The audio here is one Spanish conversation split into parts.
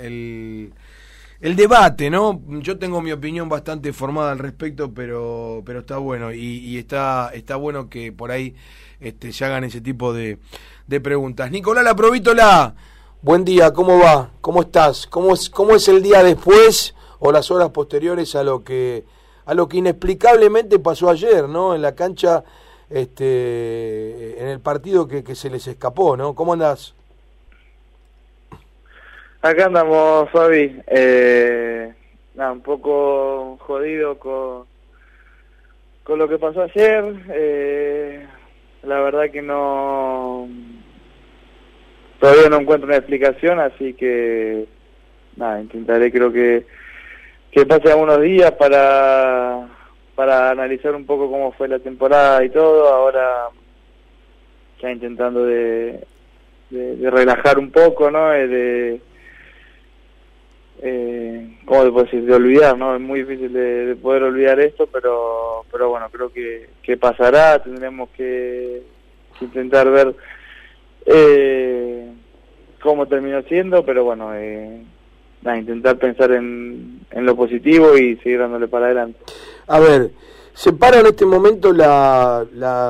el debate, ¿no? Yo tengo mi opinión bastante formada al respecto, pero está bueno y está bueno que por ahí se hagan ese tipo de preguntas. Nicolás La Provítola, buen día, ¿cómo va? ¿Cómo estás? ¿Cómo es el día después o las horas posteriores a lo que inexplicablemente pasó ayer, ¿no? En la cancha, en el partido que se les escapó, ¿no? ¿Cómo andás? Acá andamos, Fabi. Un poco jodido con lo que pasó ayer. La verdad que todavía no encuentro una explicación, así que intentaré, creo que pase algunos días para analizar un poco cómo fue la temporada y todo. Ahora ya intentando de relajar un poco, ¿no? ¿Cómo te puedo decir? De olvidar, ¿no? Es muy difícil de poder olvidar esto, pero bueno, creo que pasará. Tendremos que intentar ver cómo terminó siendo, pero bueno, intentar pensar en lo positivo y seguir dándole para adelante. A ver, se para en este momento la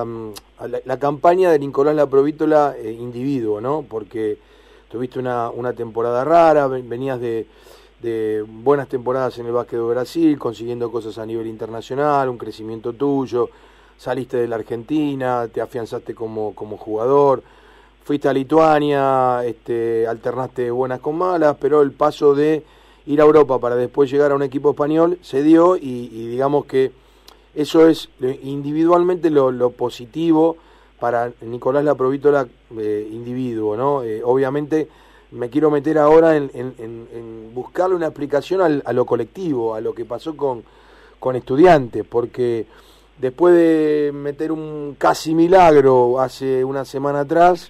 campaña de Nicolás La Provítola individuo, ¿no? Porque tuviste una temporada rara, venías de buenas temporadas en el básquet de Brasil, consiguiendo cosas a nivel internacional, un crecimiento tuyo, saliste de la Argentina, te afianzaste como jugador, fuiste a Lituania, alternaste buenas con malas, pero el paso de ir a Europa para después llegar a un equipo español se dio y digamos que eso es individualmente lo positivo para Nicolás La Provítola individuo, ¿no? Obviamente me quiero meter ahora en buscarle una explicación a lo colectivo, a lo que pasó con Estudiantes, porque después de meter un casi milagro hace una semana atrás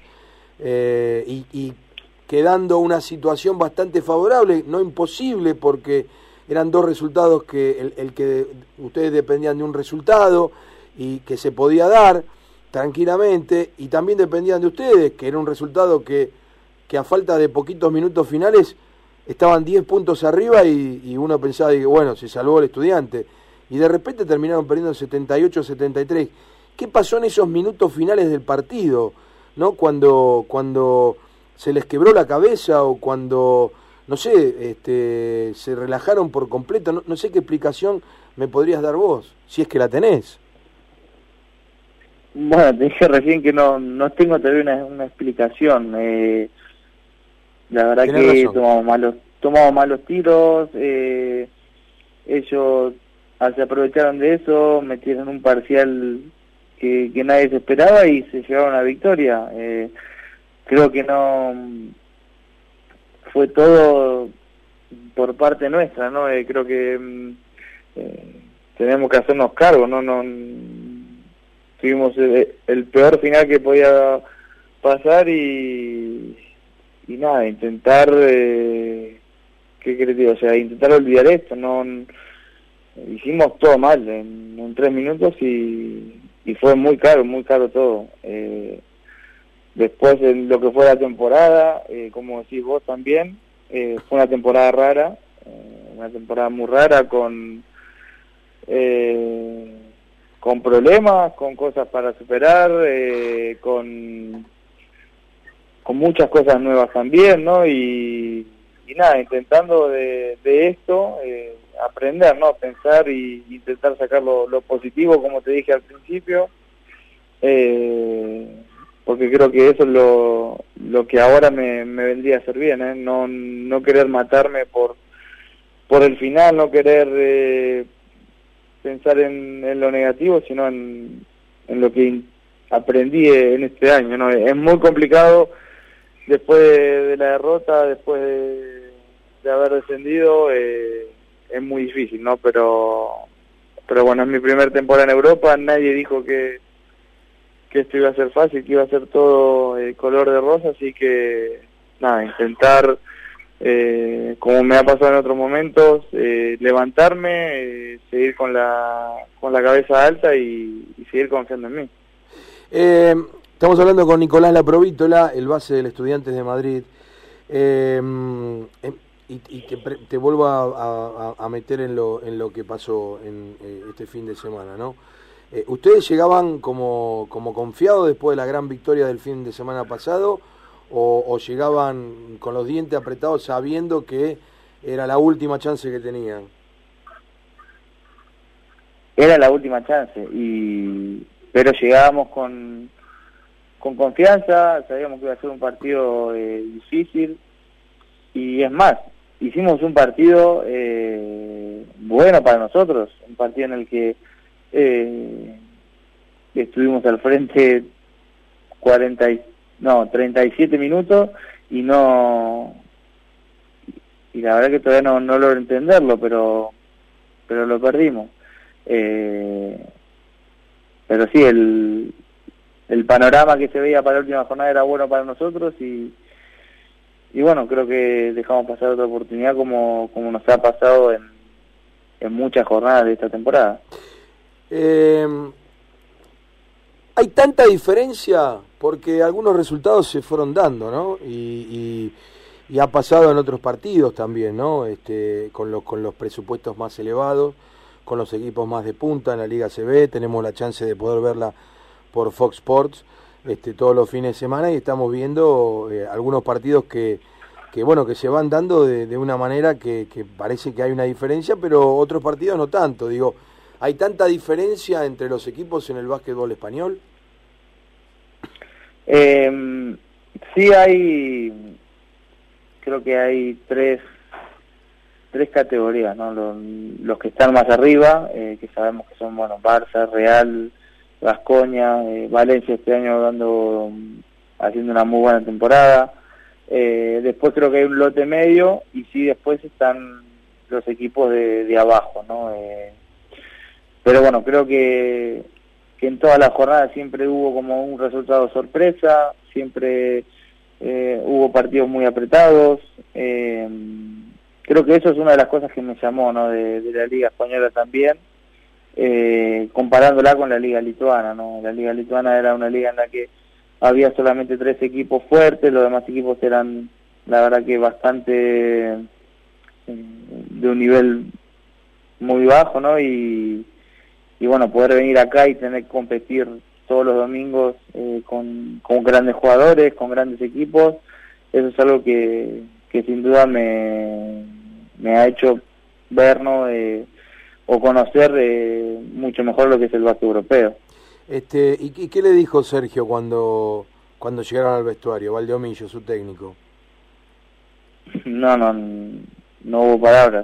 y quedando una situación bastante favorable, no imposible, porque eran dos resultados que el que ustedes dependían de un resultado y que se podía dar tranquilamente, y también dependían de ustedes, que era un resultado que a falta de poquitos minutos finales estaban 10 puntos arriba y uno pensaba, bueno, se salvó el Estudiante, y de repente terminaron perdiendo 78-73. ¿Qué pasó en esos minutos finales del partido, no? Cuando se les quebró la cabeza o cuando, no sé, se relajaron por completo. No sé qué explicación me podrías dar vos, si es que la tenés. Bueno, te dije recién que no tengo todavía una explicación. La verdad que tomamos malos tiros. Ellos se aprovecharon de eso, metieron un parcial que nadie se esperaba y se llevaron a la victoria. Creo que no fue todo por parte nuestra, ¿no? Creo que tenemos que hacernos cargo, ¿no? Tuvimos el peor final que podía pasar y intentar ¿qué querés decir? O sea, intentar olvidar esto. Hicimos todo mal en 3 minutos y fue muy caro todo. Después de lo que fue la temporada, como decís vos también, fue una temporada rara, una temporada muy rara con problemas, con cosas para superar, con muchas cosas nuevas también, ¿no? Y intentando de esto aprender, ¿no? Pensar y intentar sacar lo positivo, como te dije al principio, porque creo que eso es lo que ahora me vendría a hacer bien, ¿eh? No querer matarme por el final, no querer pensar en lo negativo, sino en lo que aprendí en este año, ¿no? Es muy complicado después de la derrota, después de haber descendido, es muy difícil, ¿no? Pero bueno, es mi primer temporada en Europa, nadie dijo que esto iba a ser fácil, que iba a ser todo color de rosa, así que intentar, como me ha pasado en otros momentos, levantarme, seguir con la cabeza alta y seguir confiando en mí. Estamos hablando con Nicolás La Provítola, el base del Estudiantes de Madrid. y te vuelvo a meter en lo que pasó en este fin de semana, ¿no? ¿Ustedes llegaban como confiados después de la gran victoria del fin de semana pasado o llegaban con los dientes apretados sabiendo que era la última chance que tenían? Era la última chance, pero llegábamos con confianza, sabíamos que iba a ser un partido difícil, y es más, hicimos un partido bueno para nosotros, un partido en el que estuvimos al frente 37 minutos y la verdad que todavía no logro entenderlo, pero lo perdimos. Pero sí, el panorama que se veía para la última jornada era bueno para nosotros y bueno, creo que dejamos pasar otra oportunidad como nos ha pasado en muchas jornadas de esta temporada. Hay tanta diferencia porque algunos resultados se fueron dando, ¿no? Y ha pasado en otros partidos también, ¿no? Con los presupuestos más elevados, con los equipos más de punta en la Liga CB, tenemos la chance de poder verla por Fox Sports todos los fines de semana y estamos viendo algunos partidos que se van dando de una manera que parece que hay una diferencia, pero otros partidos no tanto. Digo, ¿hay tanta diferencia entre los equipos en el básquetbol español? Sí creo que hay tres categorías, ¿no? Los que están más arriba, que sabemos que son, Barça, Real, Baskonia, Valencia este año haciendo una muy buena temporada. Después creo que hay un lote medio y sí después están los equipos de abajo, ¿no? Pero bueno, creo que en todas las jornadas siempre hubo como un resultado sorpresa, siempre hubo partidos muy apretados. Creo que eso es una de las cosas que me llamó, ¿no? de la Liga Española también, comparándola con la Liga Lituana, ¿no? La Liga Lituana era una liga en la que había solamente 3 equipos fuertes, los demás equipos eran, la verdad que bastante de un nivel muy bajo, ¿no? Y bueno, poder venir acá y tener que competir todos los domingos con grandes jugadores, con grandes equipos, eso es algo que sin duda me ha hecho ver, ¿no? O conocer mucho mejor lo que es el básquet europeo. ¿Y qué le dijo Sergio cuando llegaron al vestuario, Valdeomillo, su técnico? No hubo palabras.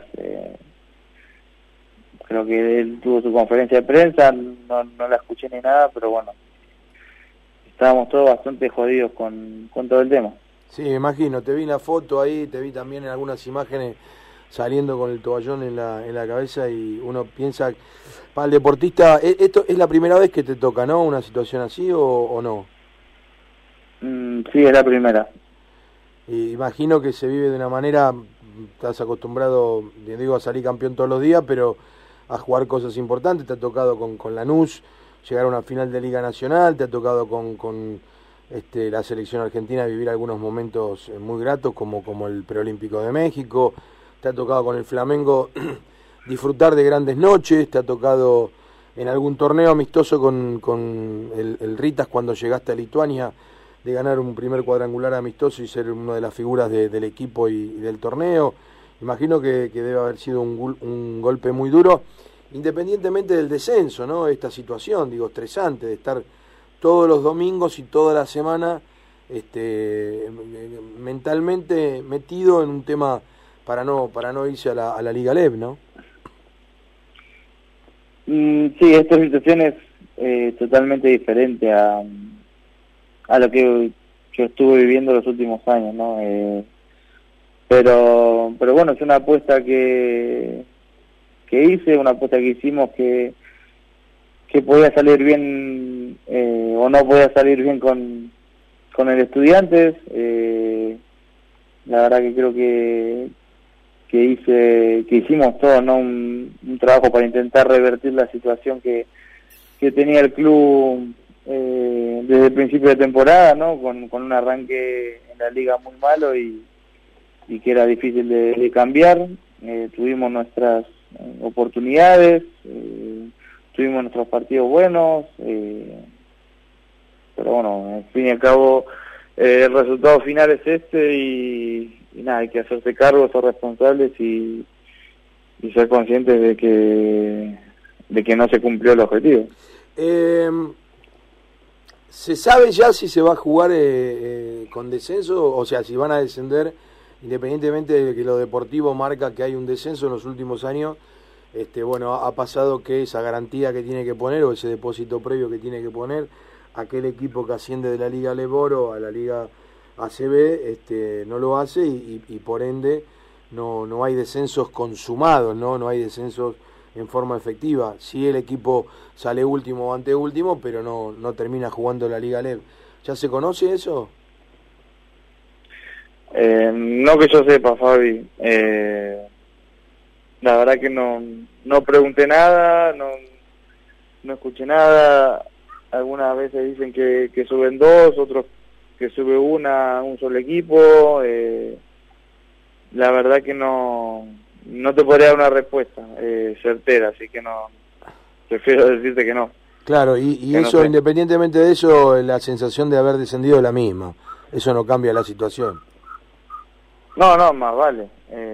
Creo que él tuvo su conferencia de prensa, no la escuché ni nada, pero bueno, estábamos todos bastante jodidos con todo el tema. Sí, me imagino, te vi en la foto ahí, te vi también en algunas imágenes saliendo con el toallón en la cabeza y uno piensa, para el deportista, ¿esto es la primera vez que te toca, no? ¿Una situación así o no? Sí, es la primera. Y imagino que se vive de una manera, estás acostumbrado, digo, a salir campeón todos los días, pero a jugar cosas importantes, te ha tocado con Lanús llegar a una final de Liga Nacional, te ha tocado con la selección argentina vivir algunos momentos muy gratos como el Preolímpico de México, te ha tocado con el Flamengo disfrutar de grandes noches, te ha tocado en algún torneo amistoso con el Ritas cuando llegaste a Lituania de ganar un primer cuadrangular amistoso y ser una de las figuras del equipo y del torneo. Imagino que debe haber sido un golpe muy duro, independientemente del descenso, ¿no? Esta situación, digo, estresante de estar todos los domingos y toda la semana mentalmente metido en un tema para no irse a la Liga LEB, ¿no? Sí, esta situación es totalmente diferente a lo que yo estuve viviendo los últimos años, ¿no? Pero bueno, es una apuesta que hice, una apuesta que hicimos que podía salir bien o no podía salir bien con el Estudiantes. La verdad que creo que hicimos todo, ¿no? Un trabajo para intentar revertir la situación que tenía el club desde el principio de temporada, ¿no? Con un arranque en la liga muy malo y que era difícil de cambiar. Tuvimos nuestras oportunidades, tuvimos nuestros partidos buenos, pero bueno, al fin y al cabo el resultado final es este y nada, hay que hacerse cargo, ser responsables y ser conscientes de que no se cumplió el objetivo. ¿Se sabe ya si se va a jugar con descenso? O sea, si van a descender, independientemente de que lo deportivo marca que hay un descenso en los últimos años, bueno, ha pasado que esa garantía que tiene que poner, o ese depósito previo que tiene que poner, aquel equipo que asciende de la Liga Leboro a la Liga ACB, no lo hace y por ende no hay descensos consumados, no hay descensos en forma efectiva. Sí, el equipo sale último o anteúltimo, pero no termina jugando la Liga LEB. ¿Ya se conoce eso? No que yo sepa, Fabi. La verdad que no pregunté nada, no escuché nada. Algunas veces dicen que suben dos, otros que sube un solo equipo. La verdad que no te podría dar una respuesta certera, así que no, prefiero decirte que no. Claro, y eso, no sé. Independientemente de eso, la sensación de haber descendido es la misma. Eso no cambia la situación. No, más vale.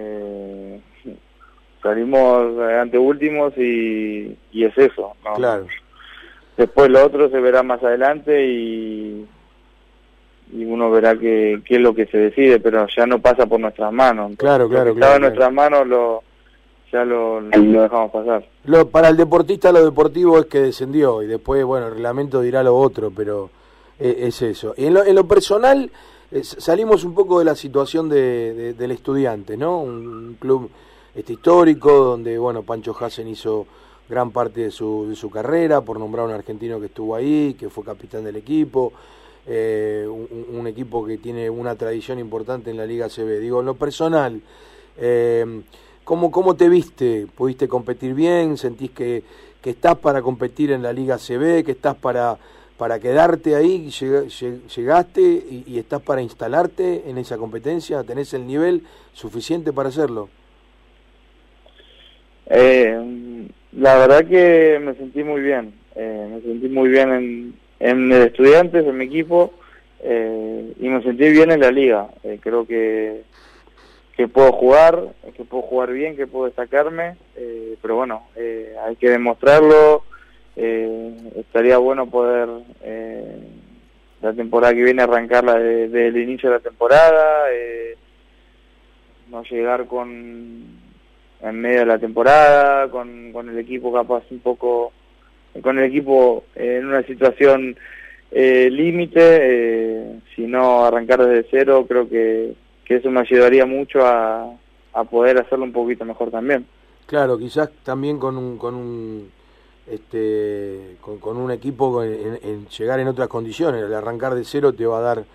Salimos anteúltimos y es eso, ¿no? Claro. Después lo otro se verá más adelante y uno verá qué es lo que se decide, pero ya no pasa por nuestras manos. Claro. Estaba en nuestras manos, ya lo dejamos pasar. Para el deportista lo deportivo es que descendió y después, bueno, el reglamento dirá lo otro, pero es eso. Y en lo personal, salimos un poco de la situación del Estudiantes, ¿no? Un club histórico donde, bueno, Pancho Hasen hizo gran parte de su carrera, por nombrar a un argentino que estuvo ahí, que fue capitán del equipo. Un equipo que tiene una tradición importante en la Liga CB. Digo, en lo personal, ¿cómo te viste? ¿Pudiste competir bien? ¿Sentís que estás para competir en la Liga CB? ¿Que estás para quedarte ahí? ¿Llegaste y estás para instalarte en esa competencia? ¿Tenés el nivel suficiente para hacerlo? La verdad que me sentí muy bien. Me sentí muy bien en el Estudiantes, en mi equipo, y me sentí bien en la liga. Creo que puedo jugar bien, que puedo destacarme, pero bueno, hay que demostrarlo. Estaría bueno poder la temporada que viene arrancarla desde el inicio de la temporada, no llegar en medio de la temporada con el equipo capaz un poco, con el equipo en una situación límite, sino arrancar desde cero. Creo que eso me ayudaría mucho a poder hacerlo un poquito mejor también. Claro, quizás también con un equipo en llegar en otras condiciones. El arrancar de cero te va a dar,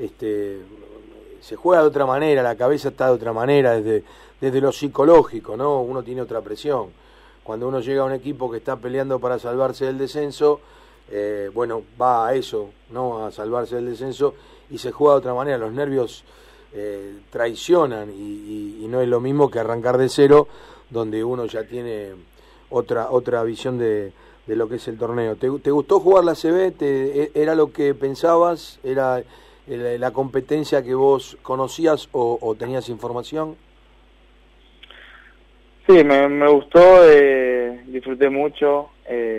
se juega de otra manera, la cabeza está de otra manera, desde lo psicológico, ¿no? Uno tiene otra presión. Cuando uno llega a un equipo que está peleando para salvarse del descenso, bueno, va a eso, ¿no? A salvarse del descenso y se juega de otra manera. Los nervios traicionan y no es lo mismo que arrancar de cero, donde uno ya tiene otra visión de lo que es el torneo. ¿Te gustó jugar la CB? ¿Era lo que pensabas? ¿Era la competencia que vos conocías o tenías información? Sí, me gustó, disfruté mucho,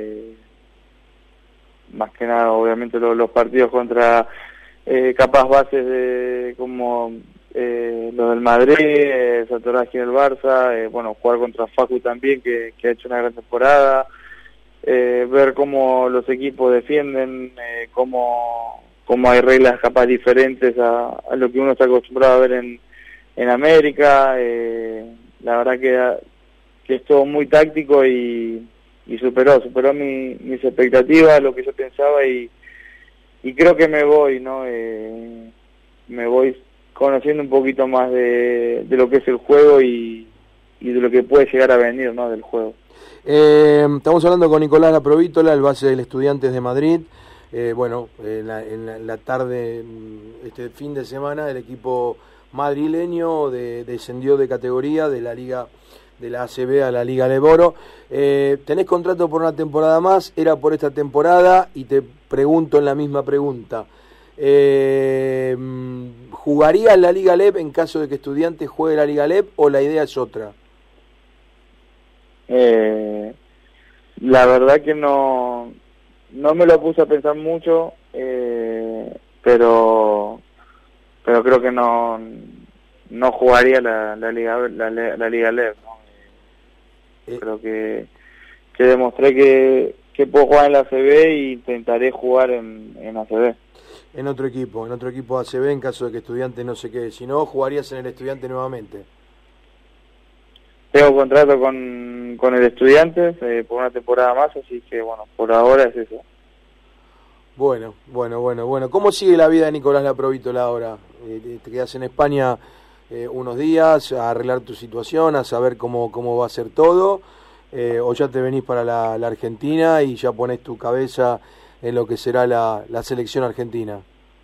más que nada obviamente los partidos contra capaz bases como los del Madrid, Satoraski en el Barça, bueno, jugar contra Facu también, que ha hecho una gran temporada, ver cómo los equipos defienden, cómo hay reglas capaz diferentes a lo que uno está acostumbrado a ver en América. La verdad que es todo muy táctico y superó mis expectativas, lo que yo pensaba y creo que me voy, ¿no? Me voy conociendo un poquito más de lo que es el juego y de lo que puede llegar a venir, ¿no? Del juego. Estamos hablando con Nicolás Laprovítola, el base del Estudiantes de Madrid. Bueno, en la tarde, este fin de semana, el equipo madrileño, descendió de categoría de la Liga de la ACB a la Liga Leboro. Tenés contrato por una temporada más, era por esta temporada, y te pregunto en la misma pregunta. ¿Jugarías la Liga LEB en caso de que Estudiantes juegue la Liga LEB o la idea es otra? La verdad que no me lo puse a pensar mucho, pero creo que no jugaría la Liga LEB, ¿no? Creo que demostré que puedo jugar en la ACB e intentaré jugar en ACB. En otro equipo ACB en caso de que Estudiantes no se quede. Si no, jugarías en el Estudiante nuevamente. Tengo contrato con el Estudiantes por una temporada más, así que bueno, por ahora es eso. Bueno. ¿Cómo sigue la vida de Nicolás Laprovítola ahora? ¿Te quedas en España unos días a arreglar tu situación, a saber cómo va a ser todo? ¿O ya te venís para la Argentina y ya pones tu cabeza en lo que será la selección argentina?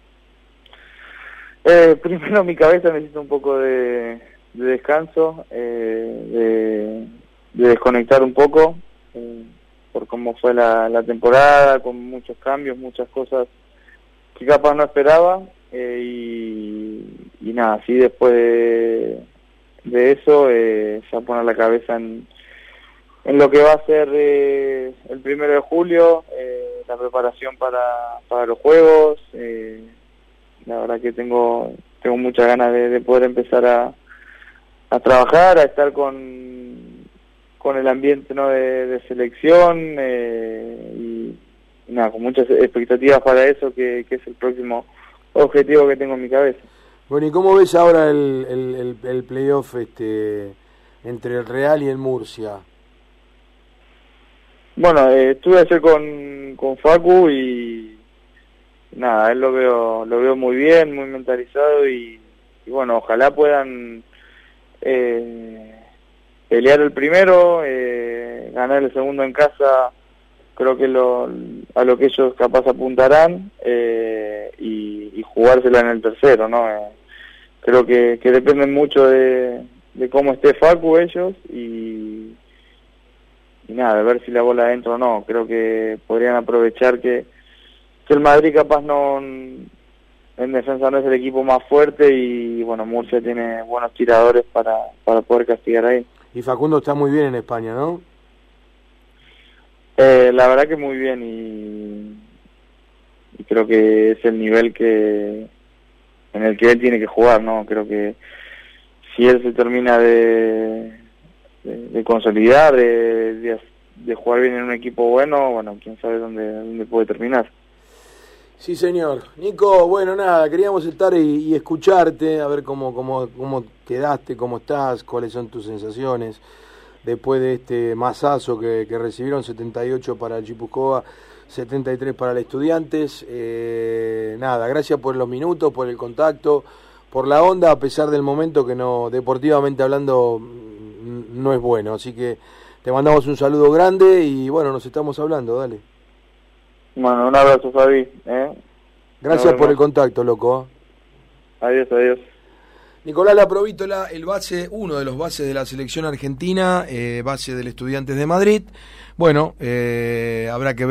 Primero mi cabeza necesita un poco de descanso, de desconectar un poco por cómo fue la temporada, con muchos cambios, muchas cosas que capaz no esperaba, y nada, así después de eso ya poner la cabeza en lo que va a ser el 1 de julio, la preparación para los juegos. La verdad que tengo muchas ganas de poder empezar a trabajar, a estar con el ambiente, ¿no?, de selección, y nada, con muchas expectativas para eso, que es el próximo objetivo que tengo en mi cabeza. Bueno, ¿y cómo ves ahora el playoff entre el Real y el Murcia? Bueno, estuve ayer con Facu y nada, él lo veo muy bien, muy mentalizado, y bueno, ojalá puedan pelear el primero, ganar el segundo en casa. Creo que a lo que ellos capaz apuntarán, y jugársela en el tercero, ¿no? Creo que dependen mucho de cómo esté Facu ellos, y nada, de ver si la bola adentro o no. Creo que podrían aprovechar que el Madrid capaz en defensa no es el equipo más fuerte, y bueno, Murcia tiene buenos tiradores para poder castigar ahí. Y Facundo está muy bien en España, ¿no? La verdad que muy bien, y creo que es el nivel en el que él tiene que jugar, ¿no? Creo que si él se termina de consolidar, de jugar bien en un equipo bueno, quién sabe dónde puede terminar. Sí, señor. Nico, bueno, nada, queríamos estar y escucharte, a ver cómo quedaste, cómo estás, cuáles son tus sensaciones después de este masazo que recibieron, 78 para el Guipúzcoa, 73 para el Estudiantes. Nada, gracias por los minutos, por el contacto, por la onda, a pesar del momento que no, deportivamente hablando, no es bueno. Así que te mandamos un saludo grande y bueno, nos estamos hablando, dale. Bueno, un abrazo, Fabi. Gracias por el contacto, loco. Adiós. Nicolás Laprovítola, uno de los bases de la selección argentina, base del Estudiantes de Madrid. Bueno, habrá que ver.